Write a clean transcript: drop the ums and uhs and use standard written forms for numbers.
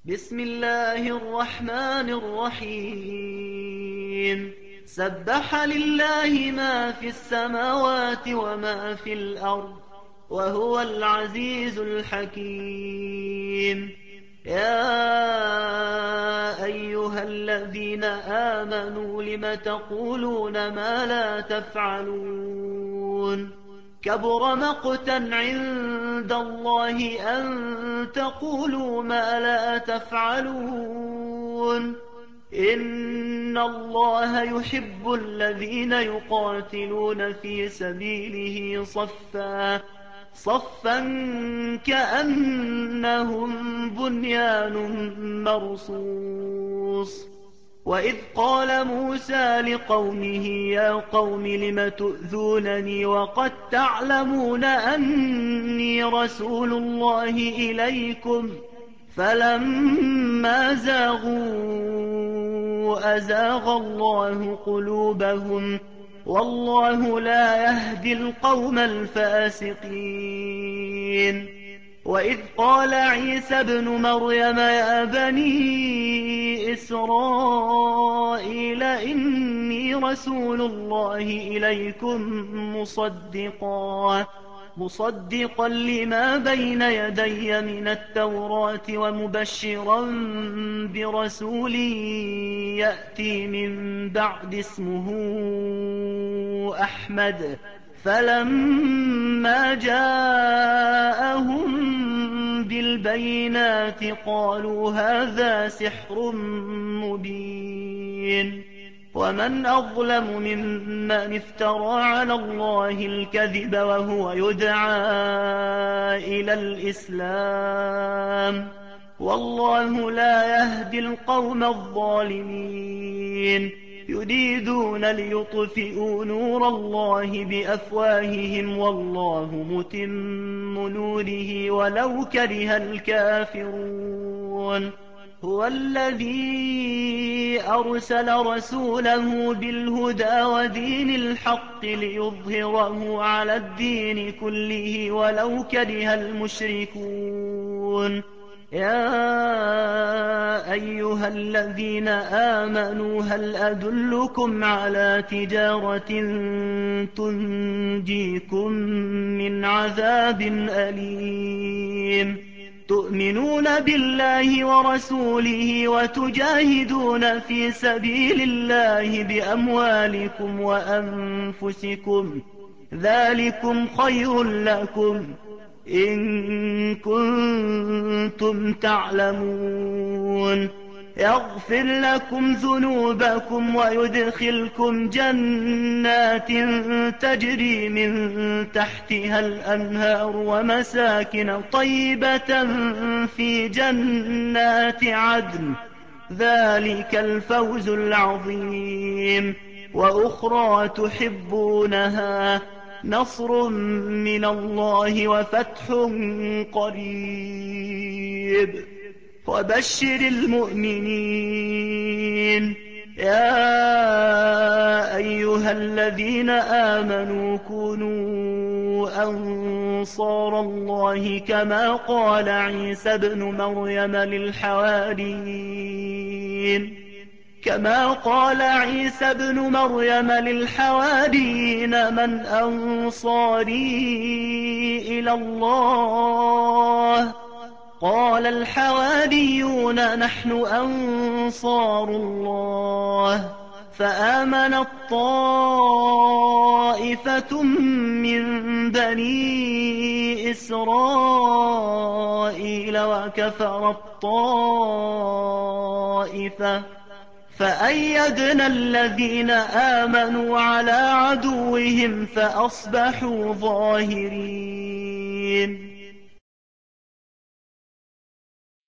بسم الله الرحمن الرحيم سبح لله ما في السماوات وما في الأرض وهو العزيز الحكيم يا أيها الذين آمنوا لم تقولون ما لا تفعلون كبر مقتا عند الله أن تقولوا ما لا تفعلون إن الله يحب الذين يقاتلون في سبيله صفا كأنهم بنيان مرصوص وإذ قال موسى لقومه يا قوم لم تؤذونني وقد تعلمون أني رسول الله إليكم فلما زاغوا أزاغ الله قلوبهم والله لا يهدي القوم الفاسقين وإذ قال عيسى ابن مريم يا بني إسرائيل إني رسول الله إليكم مصدقا لما بين يدي من التوراة ومبشرا برسول يأتي من بعد اسمه أحمد فلما جاءهم بالبينات قالوا هذا سحر مبين ومن أظلم ممن افترى على الله الكذب وهو يدعى إلى الإسلام والله لا يهدي القوم الظالمين يريدون ليطفئوا نور الله بأفواههم والله متم نوره ولو كره الكافرون هو الذي أرسل رسوله بالهدى ودين الحق ليظهره على الدين كله ولو كره المشركون يا أيها الذين آمنوا هل أدلكم على تجارة تنجيكم من عذاب أليم تؤمنون بالله ورسوله وتجاهدون في سبيل الله بأموالكم وأنفسكم ذلكم خير لكم إن كنتم تعلمون يغفر لكم ذنوبكم ويدخلكم جنات تجري من تحتها الأنهار ومساكن طيبة في جنات عدن ذلك الفوز العظيم وأخرى تحبونها نصر من الله وفتح قريب وبشر المؤمنين يا أيها الذين آمنوا كونوا أنصار الله كما قال عيسى ابن مريم للحواريين من أنصاري إلى الله قال الحواريون نحن أنصار الله فآمنت طائفة من بني إسرائيل وكفرت طائفة فأيدنا الذين آمنوا على عدوهم فأصبحوا ظاهرين